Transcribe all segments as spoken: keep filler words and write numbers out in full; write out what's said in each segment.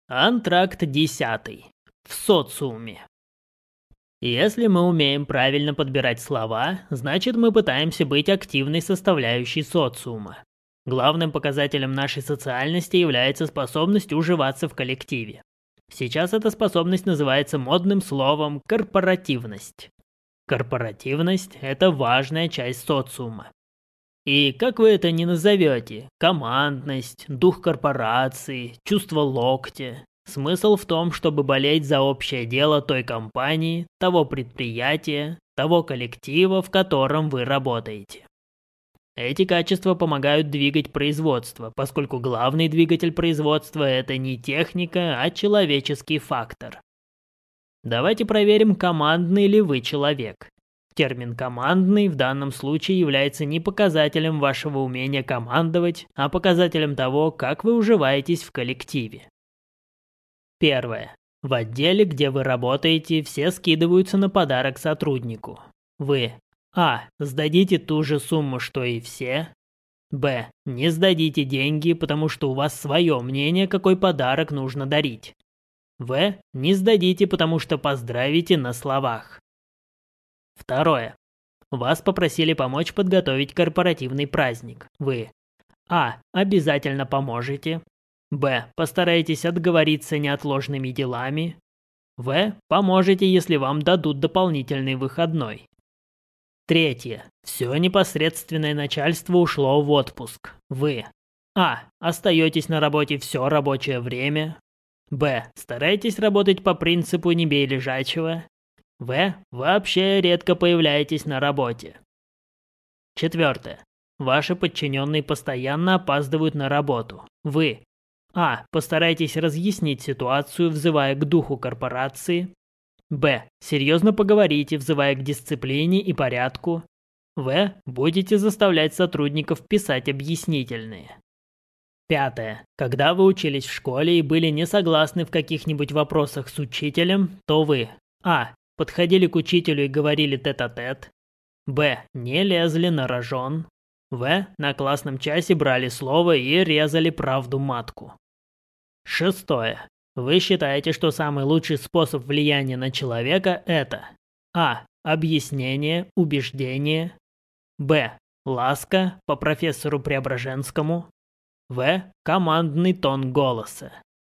Антракт десятый. В социуме. Если мы умеем правильно подбирать слова, значит мы пытаемся быть активной составляющей социума. Главным показателем нашей социальности является способность уживаться в коллективе. Сейчас эта способность называется модным словом «корпоративность». Корпоративность – это важная часть социума. И как вы это ни назовете – командность, дух корпорации, чувство локтя – смысл в том, чтобы болеть за общее дело той компании, того предприятия, того коллектива, в котором вы работаете. Эти качества помогают двигать производство, поскольку главный двигатель производства – это не техника, а человеческий фактор. Давайте проверим, командный ли вы человек. Термин «командный» в данном случае является не показателем вашего умения командовать, а показателем того, как вы уживаетесь в коллективе. Первое. В отделе, где вы работаете, все скидываются на подарок сотруднику. Вы а. Сдадите ту же сумму, что и все. Б. Не сдадите деньги, потому что у вас свое мнение, какой подарок нужно дарить. В. Не сдадите, потому что поздравите на словах. Второе. Вас попросили помочь подготовить корпоративный праздник. Вы а. Обязательно поможете. Б. Постарайтесь отговориться неотложными делами. В. Поможете, если вам дадут дополнительный выходной. Третье. Все непосредственное начальство ушло в отпуск. Вы а. Остаетесь на работе все рабочее время. Б. Старайтесь работать по принципу «не бей лежачего». В. Вообще редко появляетесь на работе. Четвертое. Ваши подчиненные постоянно опаздывают на работу. Вы а. Постарайтесь разъяснить ситуацию, взывая к духу корпорации. Б. Серьезно поговорите, взывая к дисциплине и порядку. В. Будете заставлять сотрудников писать объяснительные. Пятое. Когда вы учились в школе и были не согласны в каких-нибудь вопросах с учителем, то вы а. Подходили к учителю и говорили тет-а-тет. Б. Не лезли на рожон. В. На классном часе брали слово и резали правду матку. Шестое. Вы считаете, что самый лучший способ влияния на человека – это а. Объяснение, убеждение. Б. Ласка по профессору Преображенскому. В. Командный тон голоса.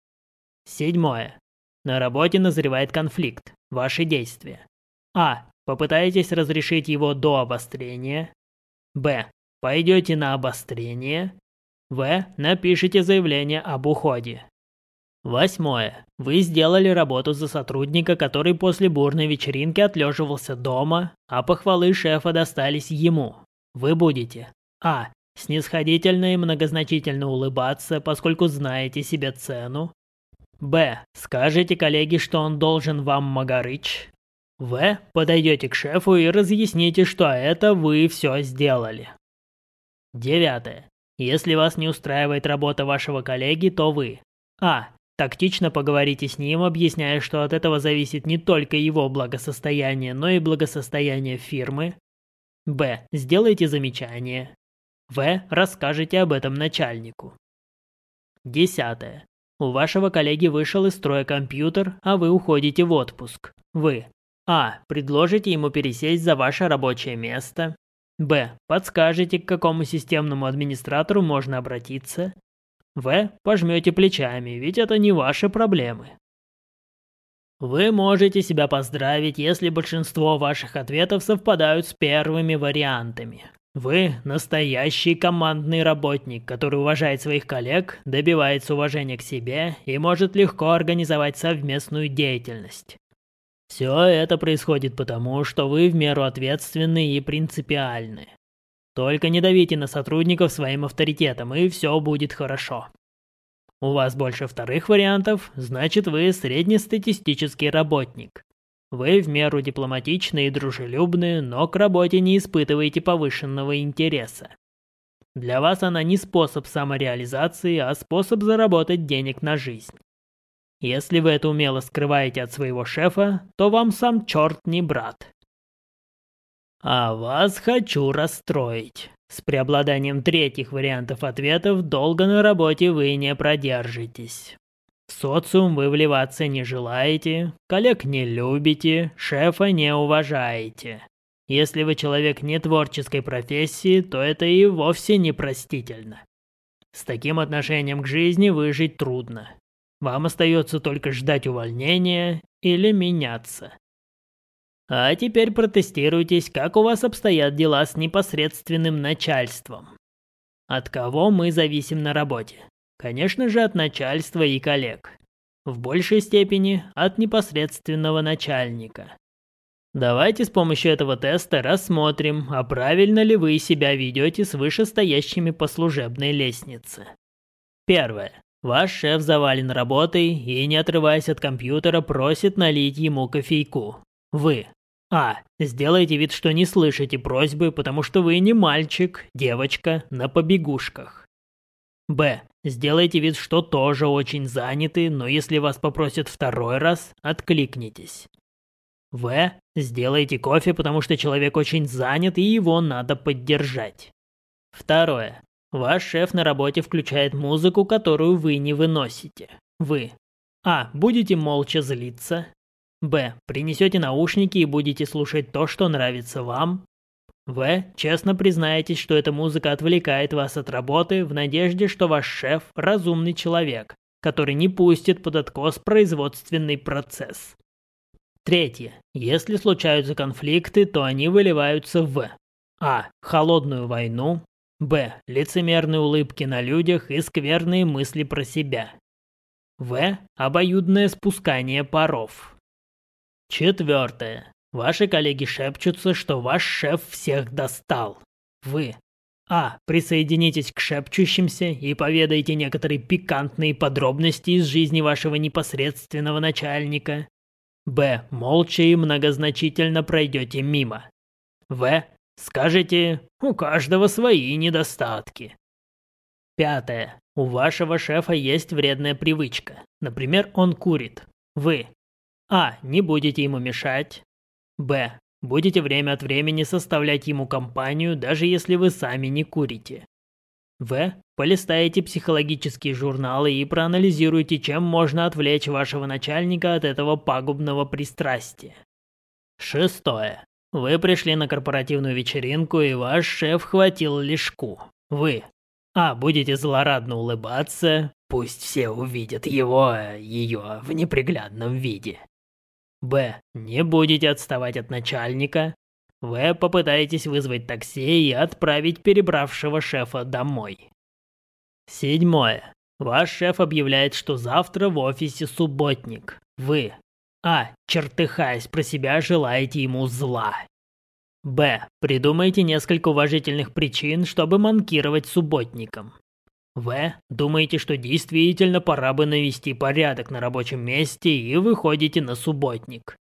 Седьмое. На работе назревает конфликт. Ваши действия. А. Попытаетесь разрешить его до обострения. Б. Пойдете на обострение. В. Напишите заявление об уходе. Восьмое. Вы сделали работу за сотрудника, который после бурной вечеринки отлеживался дома, а похвалы шефа достались ему. Вы будете а. Снисходительно и многозначительно улыбаться, поскольку знаете себе цену. Б. Скажете коллеге, что он должен вам магарыч. В. Подойдете к шефу и разъясните, что это вы все сделали. Девятое. Если вас не устраивает работа вашего коллеги, то вы а. Тактично поговорите с ним, объясняя, что от этого зависит не только его благосостояние, но и благосостояние фирмы. Б. Сделайте замечание. В. Расскажите об этом начальнику. Десятое. У вашего коллеги вышел из строя компьютер, а вы уходите в отпуск. Вы а. Предложите ему пересесть за ваше рабочее место. Б. Подскажете, к какому системному администратору можно обратиться. В. Пожмете плечами, ведь это не ваши проблемы. Вы можете себя поздравить, если большинство ваших ответов совпадают с первыми вариантами. Вы настоящий командный работник, который уважает своих коллег, добивается уважения к себе и может легко организовать совместную деятельность. Все это происходит потому, что вы в меру ответственны и принципиальны. Только не давите на сотрудников своим авторитетом, и все будет хорошо. У вас больше вторых вариантов, значит вы среднестатистический работник. Вы в меру дипломатичны и дружелюбны, но к работе не испытываете повышенного интереса. Для вас она не способ самореализации, а способ заработать денег на жизнь. Если вы это умело скрываете от своего шефа, то вам сам черт не брат. А вас хочу расстроить. С преобладанием третьих вариантов ответов долго на работе вы не продержитесь. В социум вы вливаться не желаете, коллег не любите, шефа не уважаете. Если вы человек не творческой профессии, то это и вовсе непростительно. С таким отношением к жизни выжить трудно. Вам остается только ждать увольнения или меняться. А теперь протестируйтесь, как у вас обстоят дела с непосредственным начальством. От кого мы зависим на работе? Конечно же, от начальства и коллег. В большей степени от непосредственного начальника. Давайте с помощью этого теста рассмотрим, а правильно ли вы себя ведете с вышестоящими по служебной лестнице. Первое. Ваш шеф завален работой и, не отрываясь от компьютера, просит налить ему кофейку. Вы. А. Сделайте вид, что не слышите просьбы, потому что вы не мальчик, девочка на побегушках. Б. Сделайте вид, что тоже очень заняты, но если вас попросят второй раз, откликнитесь. В. Сделайте кофе, потому что человек очень занят и его надо поддержать. Второе. Ваш шеф на работе включает музыку, которую вы не выносите. Вы. А. Будете молча злиться. Б. Принесете наушники и будете слушать то, что нравится вам. В. Честно признаетесь, что эта музыка отвлекает вас от работы в надежде, что ваш шеф – разумный человек, который не пустит под откос производственный процесс. Третье. Если случаются конфликты, то они выливаются в А. Холодную войну. Б. Лицемерные улыбки на людях и скверные мысли про себя. В. Обоюдное спускание паров. Четвертое. Ваши коллеги шепчутся, что ваш шеф всех достал. Вы. А. Присоединитесь к шепчущимся и поведайте некоторые пикантные подробности из жизни вашего непосредственного начальника. Б. Молча и многозначительно пройдете мимо. В. Скажете, у каждого свои недостатки. Пятое. У вашего шефа есть вредная привычка. Например, он курит. Вы. А. Не будете ему мешать. Б. Будете время от времени составлять ему компанию, даже если вы сами не курите. В. Полистаете психологические журналы и проанализируйте, чем можно отвлечь вашего начальника от этого пагубного пристрастия. Шестое. Вы пришли на корпоративную вечеринку, и ваш шеф хватил лишку. Вы. А. Будете злорадно улыбаться, пусть все увидят его, ее в неприглядном виде. Б. Не будете отставать от начальника. В. Попытаетесь вызвать такси и отправить перебравшего шефа домой. Седьмое. Ваш шеф объявляет, что завтра в офисе субботник. Вы. А. Чертыхаясь про себя, желаете ему зла. Б. Придумайте несколько уважительных причин, чтобы манкировать субботником. В. Думаете, что действительно пора бы навести порядок на рабочем месте и выходите на субботник.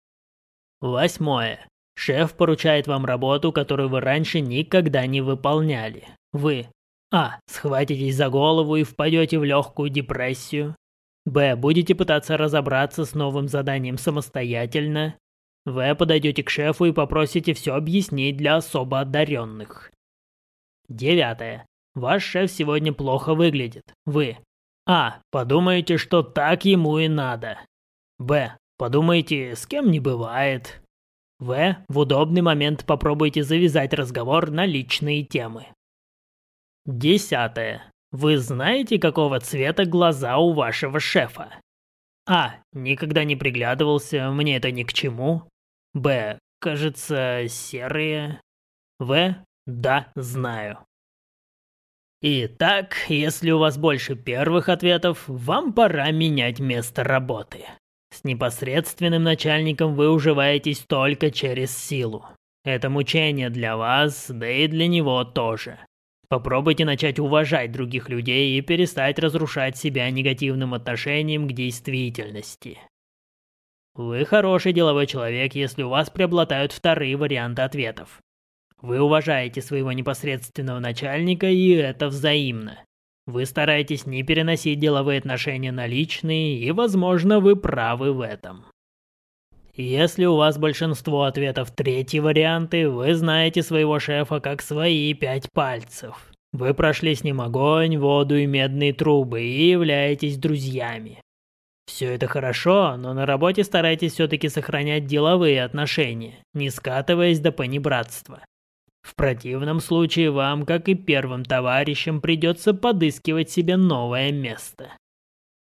Восьмое. Шеф поручает вам работу, которую вы раньше никогда не выполняли. Вы. А. Схватитесь за голову и впадете в легкую депрессию. Б. Будете пытаться разобраться с новым заданием самостоятельно. В. Подойдете к шефу и попросите все объяснить для особо одаренных. Девятое. Ваш шеф сегодня плохо выглядит. Вы. А. Подумаете, что так ему и надо. Б. Подумайте, с кем не бывает. В. В удобный момент попробуйте завязать разговор на личные темы. Десятое. Вы знаете, какого цвета глаза у вашего шефа? А. Никогда не приглядывался, мне это ни к чему. Б. Кажется, серые. В. Да, знаю. Итак, если у вас больше первых ответов, вам пора менять место работы. С непосредственным начальником вы уживаетесь только через силу. Это мучение для вас, да и для него тоже. Попробуйте начать уважать других людей и перестать разрушать себя негативным отношением к действительности. Вы хороший деловой человек, если у вас преобладают вторые варианты ответов. Вы уважаете своего непосредственного начальника, и это взаимно. Вы стараетесь не переносить деловые отношения на личные, и, возможно, вы правы в этом. Если у вас большинство ответов третьи варианты, вы знаете своего шефа как свои пять пальцев. Вы прошли с ним огонь, воду и медные трубы и являетесь друзьями. Все это хорошо, но на работе старайтесь все-таки сохранять деловые отношения, не скатываясь до понебратства. В противном случае вам, как и первым товарищам, придется подыскивать себе новое место.